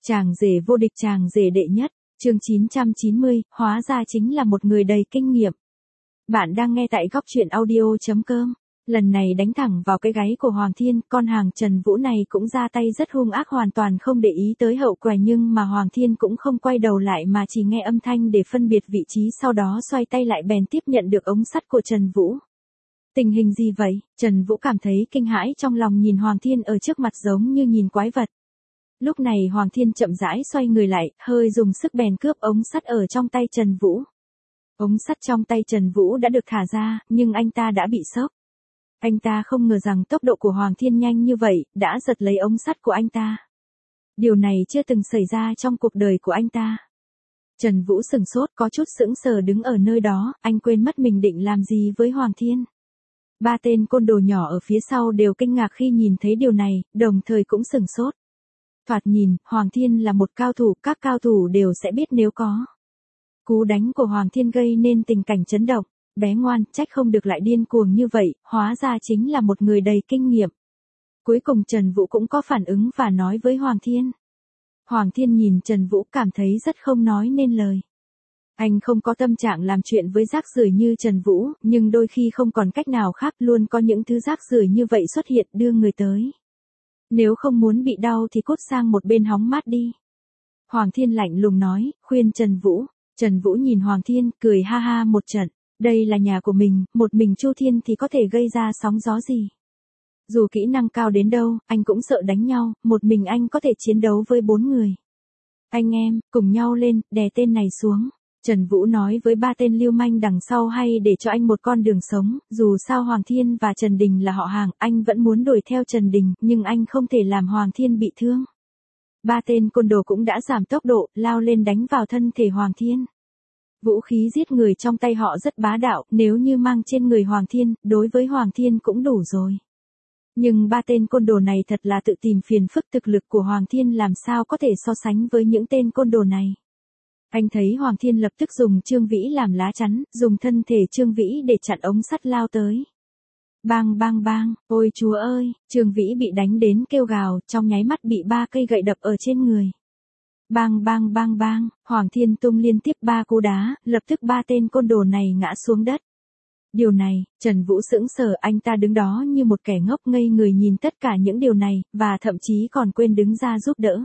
Chàng rể vô địch, chàng rể đệ nhất, chương 990, hóa ra chính là một người đầy kinh nghiệm. Bạn đang nghe tại góc truyện audio.com. Lần này đánh thẳng vào cái gáy của Hoàng Thiên, con hàng Trần Vũ này cũng ra tay rất hung ác, hoàn toàn không để ý tới hậu quả, nhưng mà Hoàng Thiên cũng không quay đầu lại mà chỉ nghe âm thanh để phân biệt vị trí, sau đó xoay tay lại bèn tiếp nhận được ống sắt của Trần Vũ. Tình hình gì vậy? Trần Vũ cảm thấy kinh hãi trong lòng, nhìn Hoàng Thiên ở trước mặt giống như nhìn quái vật. Lúc này Hoàng Thiên chậm rãi xoay người lại, hơi dùng sức bèn cướp ống sắt ở trong tay Trần Vũ. Ống sắt trong tay Trần Vũ đã được thả ra, nhưng anh ta đã bị sốc. Anh ta không ngờ rằng tốc độ của Hoàng Thiên nhanh như vậy, đã giật lấy ống sắt của anh ta. Điều này chưa từng xảy ra trong cuộc đời của anh ta. Trần Vũ sửng sốt, có chút sững sờ đứng ở nơi đó, anh quên mất mình định làm gì với Hoàng Thiên. Ba tên côn đồ nhỏ ở phía sau đều kinh ngạc khi nhìn thấy điều này, đồng thời cũng sửng sốt. Thoạt nhìn, Hoàng Thiên là một cao thủ, các cao thủ đều sẽ biết nếu có. Cú đánh của Hoàng Thiên gây nên tình cảnh chấn động, bé ngoan, trách không được lại điên cuồng như vậy, hóa ra chính là một người đầy kinh nghiệm. Cuối cùng Trần Vũ cũng có phản ứng và nói với Hoàng Thiên. Hoàng Thiên nhìn Trần Vũ cảm thấy rất không nói nên lời. Anh không có tâm trạng làm chuyện với rác rưởi như Trần Vũ, nhưng đôi khi không còn cách nào khác, luôn có những thứ rác rưởi như vậy xuất hiện đưa người tới. Nếu không muốn bị đau thì cút sang một bên hóng mát đi. Hoàng Thiên lạnh lùng nói, khuyên Trần Vũ. Trần Vũ nhìn Hoàng Thiên, cười ha ha một trận. Đây là nhà của mình, một mình Chu Thiên thì có thể gây ra sóng gió gì. Dù kỹ năng cao đến đâu, anh cũng sợ đánh nhau, một mình anh có thể chiến đấu với 4 người. Anh em, cùng nhau lên, đè tên này xuống. Trần Vũ nói với ba tên lưu manh đằng sau, hay để cho anh một con đường sống, dù sao Hoàng Thiên và Trần Đình là họ hàng, anh vẫn muốn đuổi theo Trần Đình, nhưng anh không thể làm Hoàng Thiên bị thương. Ba tên côn đồ cũng đã giảm tốc độ, lao lên đánh vào thân thể Hoàng Thiên. Vũ khí giết người trong tay họ rất bá đạo, nếu như mang trên người Hoàng Thiên, đối với Hoàng Thiên cũng đủ rồi. Nhưng ba tên côn đồ này thật là tự tìm phiền phức, thực lực của Hoàng Thiên làm sao có thể so sánh với những tên côn đồ này. Anh thấy Hoàng Thiên lập tức dùng Trương Vĩ làm lá chắn, dùng thân thể Trương Vĩ để chặn ống sắt lao tới. Bang bang bang, ôi chúa ơi, Trương Vĩ bị đánh đến kêu gào, trong nháy mắt bị 3 cây gậy đập ở trên người. Bang bang bang bang, Hoàng Thiên tung liên tiếp 3 cú đá, lập tức 3 tên côn đồ này ngã xuống đất. Điều này, Trần Vũ sững sờ, anh ta đứng đó như một kẻ ngốc ngây người nhìn tất cả những điều này, và thậm chí còn quên đứng ra giúp đỡ.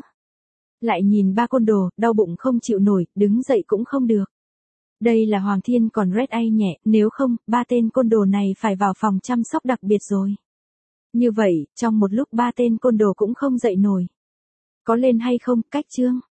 Lại nhìn 3 côn đồ, đau bụng không chịu nổi, đứng dậy cũng không được. Đây là Hoàng Thiên còn red eye nhẹ, nếu không, 3 tên côn đồ này phải vào phòng chăm sóc đặc biệt rồi. Như vậy, trong một lúc 3 tên côn đồ cũng không dậy nổi. Có lên hay không, cách chương.